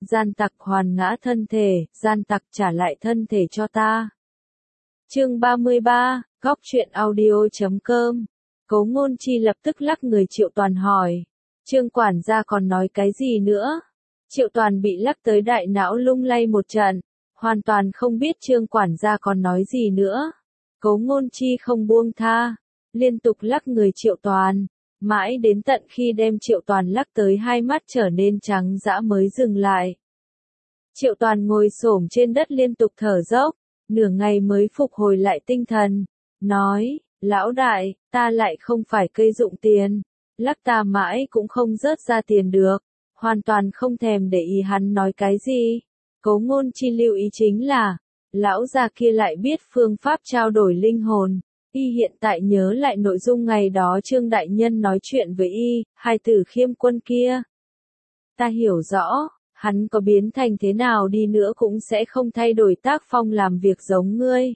gian tặc hoàn ngã thân thể, gian tặc trả lại thân thể cho ta. Chương 33, góc truyện audio.com. Cố Ngôn Chi lập tức lắc người Triệu Toàn hỏi. Trương quản gia còn nói cái gì nữa? Triệu Toàn bị lắc tới đại não lung lay một trận, hoàn toàn không biết Trương quản gia còn nói gì nữa. Cố Ngôn Chi không buông tha, liên tục lắc người Triệu Toàn, mãi đến tận khi đem Triệu Toàn lắc tới hai mắt trở nên trắng dã mới dừng lại. Triệu Toàn ngồi xổm trên đất liên tục thở dốc, nửa ngày mới phục hồi lại tinh thần, nói, lão đại, ta lại không phải cây dụng tiền, lắc ta mãi cũng không rớt ra tiền được, hoàn toàn không thèm để ý hắn nói cái gì. Cố Ngôn Chi lưu ý chính là, lão già kia lại biết phương pháp trao đổi linh hồn, y hiện tại nhớ lại nội dung ngày đó Trương Đại Nhân nói chuyện với y, hai tử Khiêm Quân kia. Ta hiểu rõ, hắn có biến thành thế nào đi nữa cũng sẽ không thay đổi tác phong làm việc giống ngươi.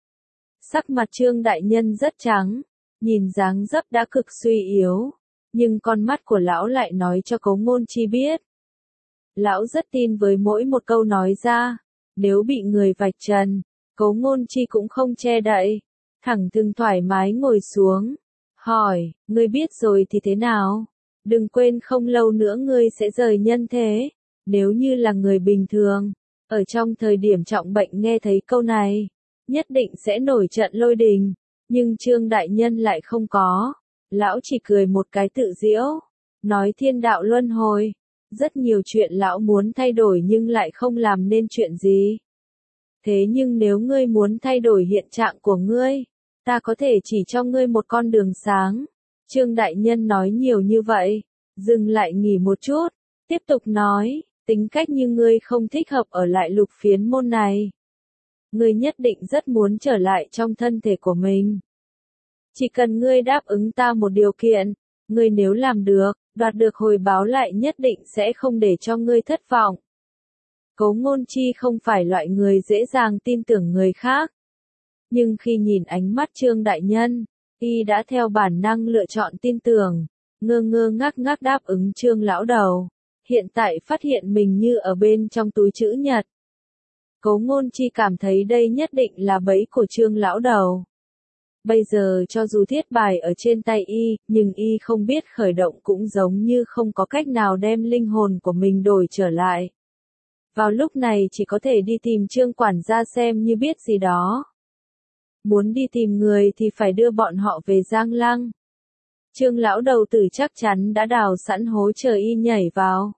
Sắc mặt Trương Đại Nhân rất trắng, nhìn dáng dấp đã cực suy yếu, nhưng con mắt của lão lại nói cho Cố Ngôn Chi biết. Lão rất tin với mỗi một câu nói ra, nếu bị người vạch trần, Cố Ngôn Chi cũng không che đậy, thẳng thừng thoải mái ngồi xuống, hỏi, ngươi biết rồi thì thế nào? Đừng quên không lâu nữa ngươi sẽ rời nhân thế, nếu như là người bình thường, ở trong thời điểm trọng bệnh nghe thấy câu này, nhất định sẽ nổi trận lôi đình, nhưng Trương Đại Nhân lại không có, lão chỉ cười một cái tự giễu, nói thiên đạo luân hồi, rất nhiều chuyện lão muốn thay đổi nhưng lại không làm nên chuyện gì. Thế nhưng nếu ngươi muốn thay đổi hiện trạng của ngươi, ta có thể chỉ cho ngươi một con đường sáng. Trương Đại Nhân nói nhiều như vậy, dừng lại nghỉ một chút, tiếp tục nói, tính cách như ngươi không thích hợp ở lại Lục Phiến môn này. Ngươi nhất định rất muốn trở lại trong thân thể của mình. Chỉ cần ngươi đáp ứng ta một điều kiện, ngươi nếu làm được, đoạt được hồi báo lại nhất định sẽ không để cho ngươi thất vọng. Cố Ngôn Chi không phải loại người dễ dàng tin tưởng người khác. Nhưng khi nhìn ánh mắt Trương Đại Nhân, y đã theo bản năng lựa chọn tin tưởng, ngơ ngơ ngác ngác đáp ứng Trương lão đầu. Hiện tại phát hiện mình như ở bên trong túi trữ nhật. Cố Ngôn Chi cảm thấy đây nhất định là bẫy của Trương lão đầu. Bây giờ cho dù thiết bài ở trên tay y, nhưng y không biết khởi động cũng giống như không có cách nào đem linh hồn của mình đổi trở lại. Vào lúc này chỉ có thể đi tìm Trương quản gia xem như biết gì đó. Muốn đi tìm người thì phải đưa bọn họ về Giang Lăng. Trương lão đầu tử chắc chắn đã đào sẵn hố chờ y nhảy vào.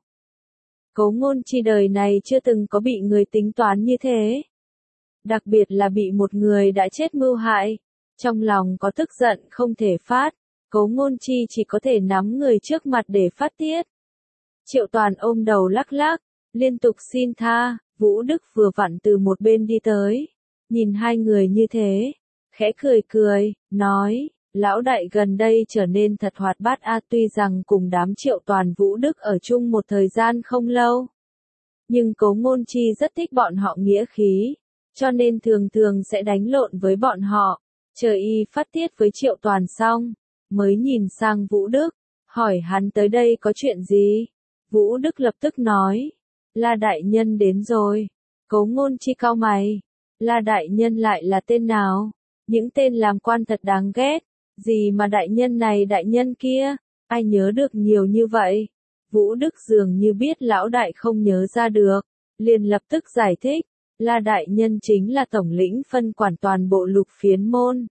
Cố Ngôn Chi đời này chưa từng có bị người tính toán như thế. Đặc biệt là bị một người đã chết mưu hại. Trong lòng có tức giận không thể phát, Cố Ngôn Chi chỉ có thể nắm người trước mặt để phát tiết. Triệu Toàn ôm đầu lắc lắc, liên tục xin tha, Vũ Đức vừa vặn từ một bên đi tới. Nhìn hai người như thế, khẽ cười cười, nói, lão đại gần đây trở nên thật hoạt bát tuy rằng cùng đám Triệu Toàn Vũ Đức ở chung một thời gian không lâu. Nhưng Cố Ngôn Chi rất thích bọn họ nghĩa khí, cho nên thường thường sẽ đánh lộn với bọn họ. Chờ y phát tiết với Triệu Toàn xong, mới nhìn sang Vũ Đức, hỏi hắn tới đây có chuyện gì. Vũ Đức lập tức nói, La Đại Nhân đến rồi. Cố Ngôn Chi cau mày, La Đại Nhân lại là tên nào? Những tên làm quan thật đáng ghét, gì mà đại nhân này đại nhân kia, ai nhớ được nhiều như vậy? Vũ Đức dường như biết lão đại không nhớ ra được, liền lập tức giải thích. La Đại Nhân chính là tổng lĩnh phân quản toàn bộ Lục Phiến môn.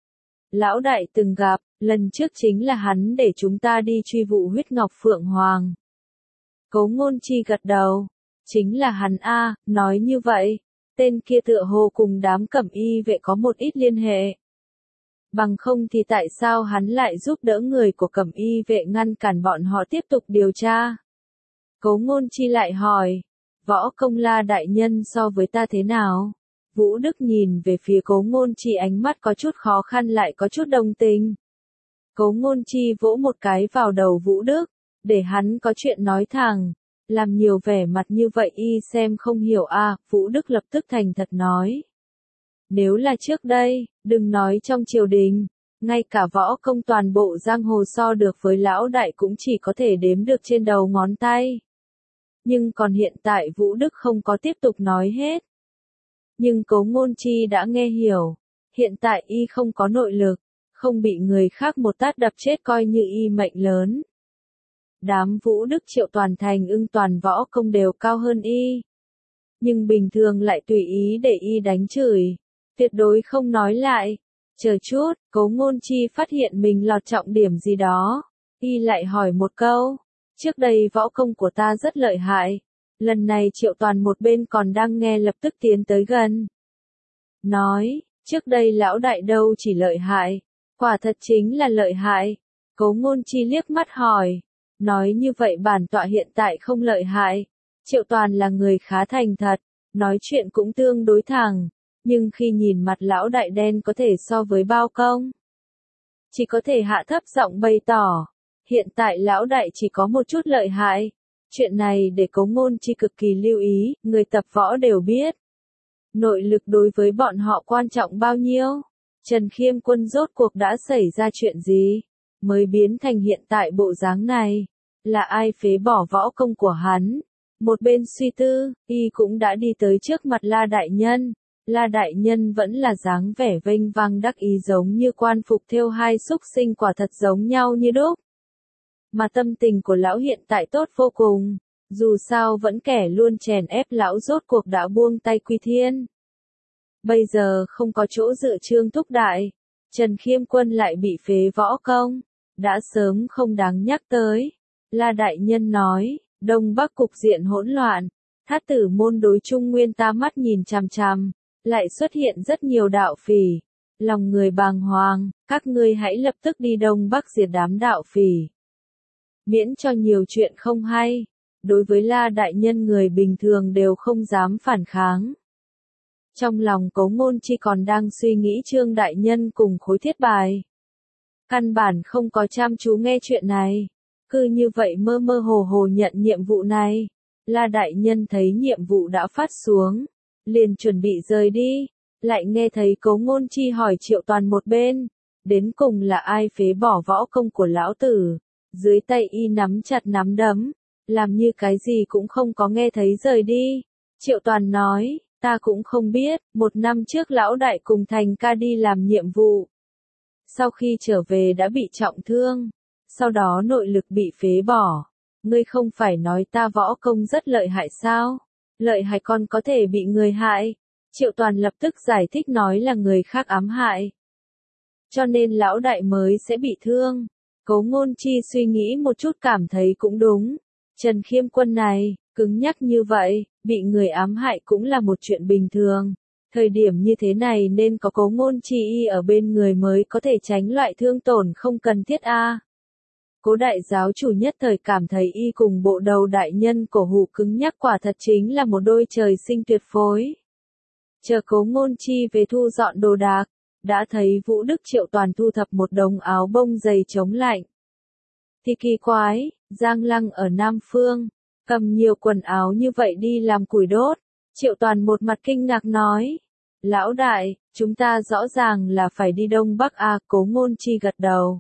Lão đại từng gặp, lần trước chính là hắn để chúng ta đi truy vụ huyết ngọc Phượng Hoàng. Cố Ngôn Chi gật đầu, chính là hắn nói như vậy, tên kia tựa hồ cùng đám Cẩm Y vệ có một ít liên hệ. Bằng không thì tại sao hắn lại giúp đỡ người của Cẩm Y vệ ngăn cản bọn họ tiếp tục điều tra? Cố Ngôn Chi lại hỏi, Võ Công La Đại Nhân so với ta thế nào? Vũ Đức nhìn về phía Cố Ngôn Chi ánh mắt có chút khó khăn lại có chút đồng tình. Cố Ngôn Chi vỗ một cái vào đầu Vũ Đức, để hắn có chuyện nói thẳng, làm nhiều vẻ mặt như vậy y xem không hiểu Vũ Đức lập tức thành thật nói. Nếu là trước đây, đừng nói trong triều đình, ngay cả võ công toàn bộ giang hồ so được với lão đại cũng chỉ có thể đếm được trên đầu ngón tay. Nhưng còn hiện tại Vũ Đức không có tiếp tục nói hết. Nhưng Cố Ngôn Chi đã nghe hiểu, hiện tại y không có nội lực, không bị người khác một tát đập chết coi như y mệnh lớn. Đám Vũ Đức Triệu Toàn Thành Ưng toàn võ công đều cao hơn y. Nhưng bình thường lại tùy ý để y đánh chửi, tuyệt đối không nói lại. Chờ chút, Cố Ngôn Chi phát hiện mình lọt trọng điểm gì đó. Y lại hỏi một câu, trước đây võ công của ta rất lợi hại. Lần này Triệu Toàn một bên còn đang nghe lập tức tiến tới gần. Nói, trước đây lão đại đâu chỉ lợi hại, quả thật chính là lợi hại. Cố Ngôn Chi liếc mắt hỏi, nói như vậy bản tọa hiện tại không lợi hại. Triệu Toàn là người khá thành thật, nói chuyện cũng tương đối thẳng, nhưng khi nhìn mặt lão đại đen có thể so với bao công. Chỉ có thể hạ thấp giọng bày tỏ, hiện tại lão đại chỉ có một chút lợi hại. Chuyện này để Cố Ngôn Chi cực kỳ lưu ý, người tập võ đều biết. Nội lực đối với bọn họ quan trọng bao nhiêu? Trần Khiêm Quân rốt cuộc đã xảy ra chuyện gì? Mới biến thành hiện tại bộ dáng này? Là ai phế bỏ võ công của hắn? Một bên suy tư, y cũng đã đi tới trước mặt La Đại Nhân. La Đại Nhân vẫn là dáng vẻ vênh vang đắc ý giống như quan phục thêu hai xúc sinh quả thật giống nhau như đúc. Mà tâm tình của lão hiện tại tốt vô cùng, dù sao vẫn kẻ luôn chèn ép lão rốt cuộc đã buông tay quy thiên. Bây giờ không có chỗ dựa Trương Thúc Đại, Trần Khiêm Quân lại bị phế võ công, đã sớm không đáng nhắc tới. La Đại Nhân nói, Đông Bắc cục diện hỗn loạn, Thát Tử môn đối Trung Nguyên ta mắt nhìn chằm chằm, lại xuất hiện rất nhiều đạo phỉ, lòng người bàng hoàng, các ngươi hãy lập tức đi Đông Bắc diệt đám đạo phỉ. Miễn cho nhiều chuyện không hay, đối với La Đại Nhân người bình thường đều không dám phản kháng. Trong lòng Cố Ngôn Chi còn đang suy nghĩ Trương Đại Nhân cùng khối thiết bài. Căn bản không có chăm chú nghe chuyện này, cứ như vậy mơ mơ hồ hồ nhận nhiệm vụ này. La Đại Nhân thấy nhiệm vụ đã phát xuống, liền chuẩn bị rời đi, lại nghe thấy Cố Ngôn Chi hỏi Triệu Toàn một bên, đến cùng là ai phế bỏ võ công của lão tử. Dưới tay y nắm chặt nắm đấm, làm như cái gì cũng không có nghe thấy rời đi. Triệu Toàn nói, ta cũng không biết, 1 năm trước lão đại cùng Thành ca đi làm nhiệm vụ. Sau khi trở về đã bị trọng thương, sau đó nội lực bị phế bỏ. Ngươi không phải nói ta võ công rất lợi hại sao? Lợi hại còn có thể bị người hại. Triệu Toàn lập tức giải thích nói là người khác ám hại. Cho nên lão đại mới sẽ bị thương. Cố Ngôn Chi suy nghĩ một chút cảm thấy cũng đúng. Trần Khiêm Quân này, cứng nhắc như vậy, bị người ám hại cũng là một chuyện bình thường. Thời điểm như thế này nên có Cố Ngôn Chi y ở bên người mới có thể tránh loại thương tổn không cần thiết a. Cố đại giáo chủ nhất thời cảm thấy y cùng bộ đầu đại nhân cổ hủ cứng nhắc quả thật chính là một đôi trời sinh tuyệt phối. Chờ Cố Ngôn Chi về thu dọn đồ đạc, đã thấy Vũ Đức Triệu Toàn thu thập một đống áo bông dày chống lạnh. Thì kỳ quái, Giang Lăng ở Nam Phương, cầm nhiều quần áo như vậy đi làm củi đốt. Triệu Toàn một mặt kinh ngạc nói, lão đại, chúng ta rõ ràng là phải đi Đông Bắc à. Cố Ngôn Chi gật đầu.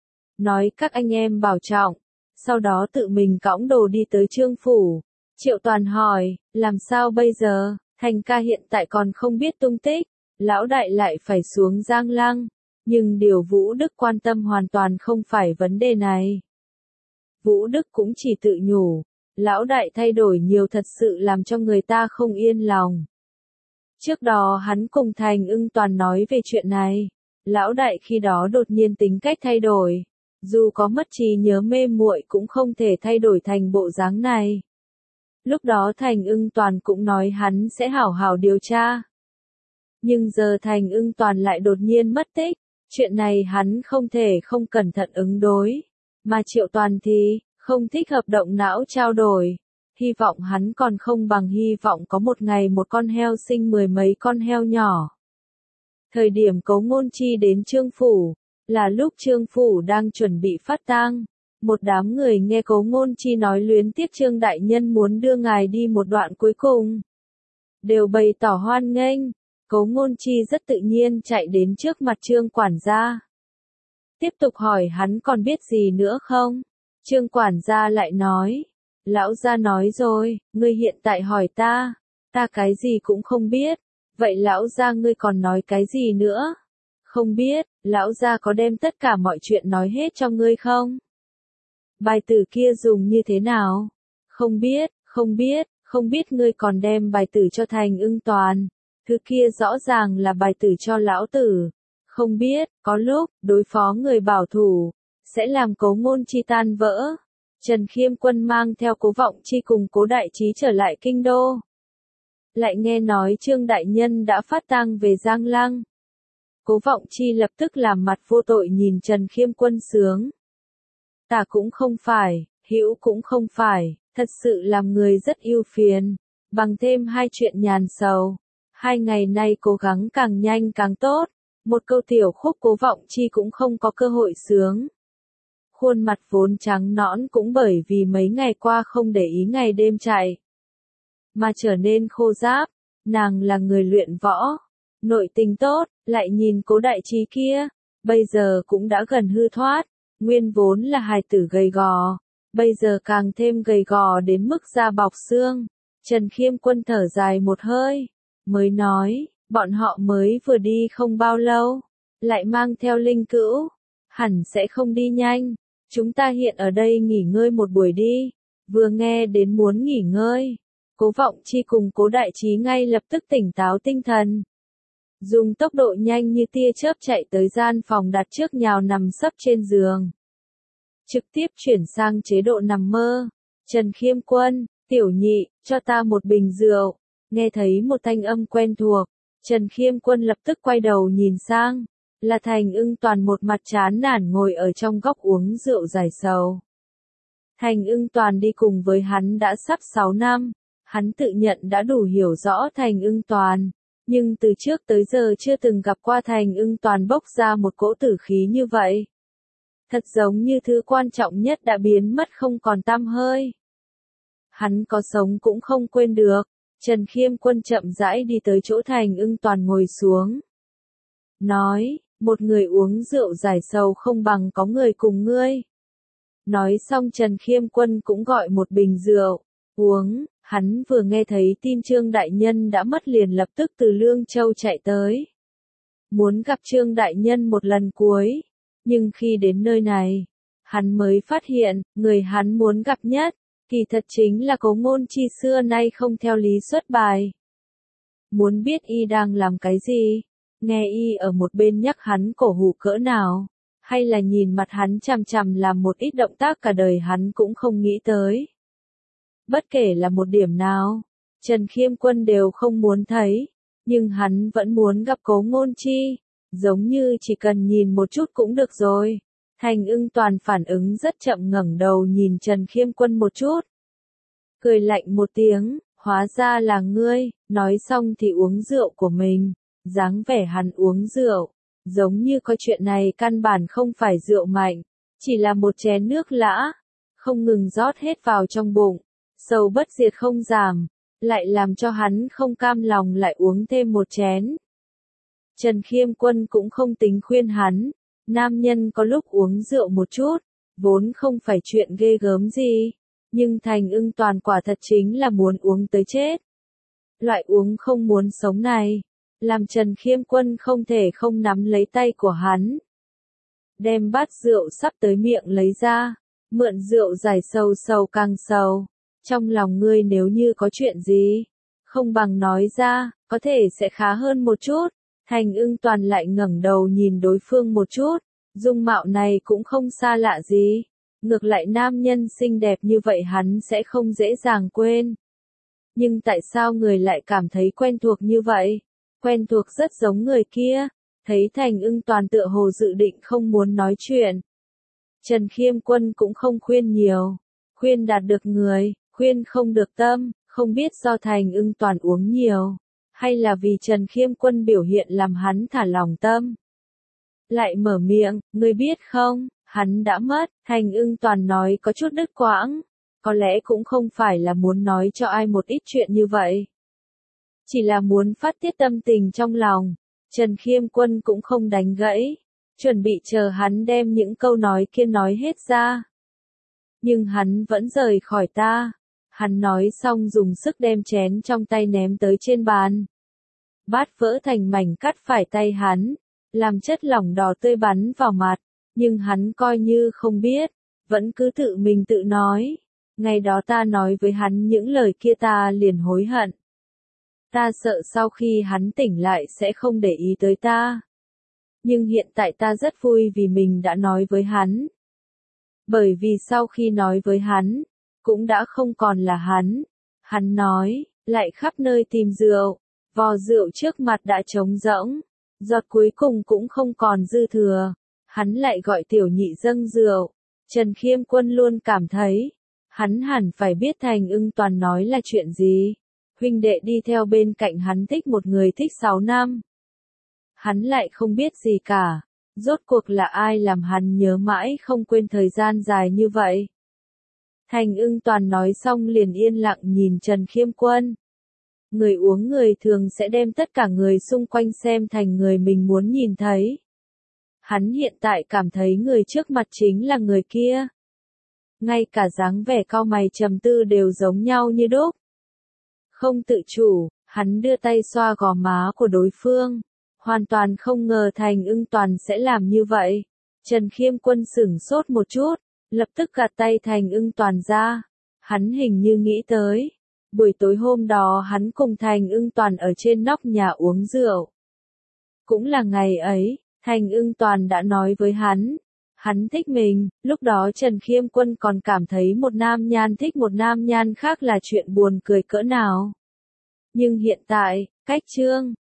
Nói các anh em bảo trọng, sau đó tự mình cõng đồ đi tới Trương Phủ. Triệu Toàn hỏi, làm sao bây giờ, Thành ca hiện tại còn không biết tung tích. Lão đại lại phải xuống Giang Lăng, nhưng điều Vũ Đức quan tâm hoàn toàn không phải vấn đề này. Vũ Đức cũng chỉ tự nhủ, lão đại thay đổi nhiều thật sự làm cho người ta không yên lòng. Trước đó hắn cùng Thành Ưng toàn nói về chuyện này, lão đại khi đó đột nhiên tính cách thay đổi, dù có mất trí nhớ mê muội cũng không thể thay đổi thành bộ dáng này. Lúc đó Thành Ưng toàn cũng nói hắn sẽ hảo hảo điều tra. Nhưng giờ Thành Ưng toàn lại đột nhiên mất tích, chuyện này hắn không thể không cẩn thận ứng đối. Mà Triệu Toàn thì, không thích hợp động não trao đổi. Hy vọng hắn còn không bằng hy vọng có một ngày một con heo sinh 10 mấy con heo nhỏ. Thời điểm Cố Ngôn Chi đến Trương Phủ, là lúc Trương Phủ đang chuẩn bị phát tang. Một đám người nghe Cố Ngôn Chi nói luyến tiếc Trương Đại Nhân muốn đưa ngài đi một đoạn cuối cùng. Đều bày tỏ hoan nghênh. Cố Ngôn Chi rất tự nhiên chạy đến trước mặt Trương quản gia. Tiếp tục hỏi hắn còn biết gì nữa không? Trương quản gia lại nói, Lão gia nói rồi, ngươi hiện tại hỏi ta cái gì cũng không biết. Vậy lão gia ngươi còn nói cái gì nữa? Không biết, lão gia có đem tất cả mọi chuyện nói hết cho ngươi không? Bài tử kia dùng như thế nào? Không biết, không biết ngươi còn đem bài tử cho Thành Ưng Toàn. Thứ kia rõ ràng là bài tử cho lão tử. Không biết, có lúc, đối phó người bảo thủ, sẽ làm Cố Ngôn Chi tan vỡ. Trần Khiêm Quân mang theo Cố Vọng Chi cùng Cố Đại Trí trở lại kinh đô. Lại nghe nói Trương Đại Nhân đã phát tang về Giang Lăng. Cố Vọng Chi lập tức làm mặt vô tội nhìn Trần Khiêm Quân sướng. Tả cũng không phải, hữu cũng không phải, thật sự làm người rất ưu phiền. Bằng thêm hai chuyện nhàn sầu. 2 ngày nay cố gắng càng nhanh càng tốt. Một câu tiểu khúc Cố Vọng Chi cũng không có cơ hội sướng. Khuôn mặt vốn trắng nõn cũng bởi vì mấy ngày qua không để ý ngày đêm chạy, mà trở nên khô ráp. Nàng là người luyện võ, nội tình tốt, lại nhìn Cố Đại Trí kia, bây giờ cũng đã gần hư thoát, nguyên vốn là hài tử gầy gò, bây giờ càng thêm gầy gò đến mức da bọc xương. Trần Khiêm Quân thở dài một hơi, mới nói, bọn họ mới vừa đi không bao lâu, lại mang theo linh cữu, hẳn sẽ không đi nhanh. Chúng ta hiện ở đây nghỉ ngơi một buổi đi. Vừa nghe đến muốn nghỉ ngơi, Cố Vọng Chi cùng Cố Đại Trí ngay lập tức tỉnh táo tinh thần. Dùng tốc độ nhanh như tia chớp chạy tới gian phòng đặt trước nhào nằm sấp trên giường. Trực tiếp chuyển sang chế độ nằm mơ. Trần Khiêm Quân, tiểu nhị, cho ta một bình rượu. Nghe thấy một thanh âm quen thuộc, Trần Khiêm Quân lập tức quay đầu nhìn sang. Là Thành Ưng Toàn một mặt chán nản ngồi ở trong góc uống rượu giải sầu. Thành Ưng Toàn đi cùng với hắn đã sắp 6 năm, hắn tự nhận đã đủ hiểu rõ Thành Ưng Toàn, nhưng từ trước tới giờ chưa từng gặp qua Thành Ưng Toàn bốc ra một cỗ tử khí như vậy. Thật giống như thứ quan trọng nhất đã biến mất không còn tăm hơi. Hắn có sống cũng không quên được. Trần Khiêm Quân chậm rãi đi tới chỗ Thành Ưng Toàn ngồi xuống. Nói, một người uống rượu giải sầu không bằng có người cùng ngươi. Nói xong Trần Khiêm Quân cũng gọi một bình rượu, uống. Hắn vừa nghe thấy tin Trương Đại Nhân đã mất liền lập tức từ Lương Châu chạy tới. Muốn gặp Trương Đại Nhân một lần cuối. Nhưng khi đến nơi này, hắn mới phát hiện, người hắn muốn gặp nhất, kỳ thật chính là Cố Ngôn Chi xưa nay không theo lý xuất bài. Muốn biết y đang làm cái gì? Nghe y ở một bên nhắc hắn cổ hủ cỡ nào, hay là nhìn mặt hắn chằm chằm làm một ít động tác cả đời hắn cũng không nghĩ tới. Bất kể là một điểm nào, Trần Khiêm Quân đều không muốn thấy, nhưng hắn vẫn muốn gặp Cố Ngôn Chi, giống như chỉ cần nhìn một chút cũng được rồi. Thành Ưng Toàn phản ứng rất chậm ngẩng đầu nhìn Trần Khiêm Quân một chút. Cười lạnh một tiếng, hóa ra là ngươi, nói xong thì uống rượu của mình. Dáng vẻ hắn uống rượu, giống như có chuyện này căn bản không phải rượu mạnh, chỉ là một chén nước lã, không ngừng rót hết vào trong bụng, sầu bất diệt không giảm, lại làm cho hắn không cam lòng lại uống thêm một chén. Trần Khiêm Quân cũng không tính khuyên hắn, nam nhân có lúc uống rượu một chút, vốn không phải chuyện ghê gớm gì, nhưng Thành Ưng Toàn quả thật chính là muốn uống tới chết. Loại uống không muốn sống này, làm Trần Khiêm Quân không thể không nắm lấy tay của hắn. Đem bát rượu sắp tới miệng lấy ra, mượn rượu giải sầu sầu càng sầu. Trong lòng ngươi nếu như có chuyện gì, không bằng nói ra, có thể sẽ khá hơn một chút. Thành Ưng Toàn lại ngẩng đầu nhìn đối phương một chút, dung mạo này cũng không xa lạ gì. Ngược lại nam nhân xinh đẹp như vậy hắn sẽ không dễ dàng quên. Nhưng tại sao người lại cảm thấy quen thuộc như vậy? Quen thuộc rất giống người kia. Thấy Thành Ưng Toàn tựa hồ dự định không muốn nói chuyện. Trần Khiêm Quân cũng không khuyên nhiều. Khuyên đạt được người, khuyên không được tâm, không biết do Thành Ưng Toàn uống nhiều, hay là vì Trần Khiêm Quân biểu hiện làm hắn thả lòng tâm. Lại mở miệng, ngươi biết không, hắn đã mất. Thành Ưng Toàn nói có chút đứt quãng, có lẽ cũng không phải là muốn nói cho ai một ít chuyện như vậy. Chỉ là muốn phát tiết tâm tình trong lòng. Trần Khiêm Quân cũng không đánh gãy, chuẩn bị chờ hắn đem những câu nói kia nói hết ra. Nhưng hắn vẫn rời khỏi ta, Hắn nói xong dùng sức đem chén trong tay ném tới trên bàn. Bát vỡ thành mảnh cắt phải tay hắn, làm chất lỏng đỏ tươi bắn vào mặt, nhưng hắn coi như không biết, vẫn cứ tự mình tự nói. Ngày đó ta nói với hắn những lời kia ta liền hối hận. Ta sợ sau khi hắn tỉnh lại sẽ không để ý tới ta. Nhưng hiện tại ta rất vui vì mình đã nói với hắn. Bởi vì sau khi nói với hắn, cũng đã không còn là hắn. Hắn nói, lại khắp nơi tìm rượu, vò rượu trước mặt đã trống rỗng, giọt cuối cùng cũng không còn dư thừa. Hắn lại gọi tiểu nhị dâng rượu. Trần Khiêm Quân luôn cảm thấy, hắn hẳn phải biết Thành Ưng Toàn nói là chuyện gì. Huynh đệ đi theo bên cạnh hắn thích một người thích 6 năm. Hắn lại không biết gì cả. Rốt cuộc là ai làm hắn nhớ mãi không quên thời gian dài như vậy. Thành Ưng Toàn nói xong liền yên lặng nhìn Trần Khiêm Quân. Người uống người thường sẽ đem tất cả người xung quanh xem thành người mình muốn nhìn thấy. Hắn hiện tại cảm thấy người trước mặt chính là người kia. Ngay cả dáng vẻ cau mày trầm tư đều giống nhau như đúc. Không tự chủ, hắn đưa tay xoa gò má của đối phương. Hoàn toàn không ngờ Thành Ưng Toàn sẽ làm như vậy. Trần Khiêm Quân sửng sốt một chút, lập tức gạt tay Thành Ưng Toàn ra. Hắn hình như nghĩ tới. Buổi tối hôm đó hắn cùng Thành Ưng Toàn ở trên nóc nhà uống rượu. Cũng là ngày ấy, Thành Ưng Toàn đã nói với hắn. Hắn thích mình, lúc đó Trần Khiêm Quân còn cảm thấy một nam nhan thích một nam nhan khác là chuyện buồn cười cỡ nào. Nhưng hiện tại, cách chương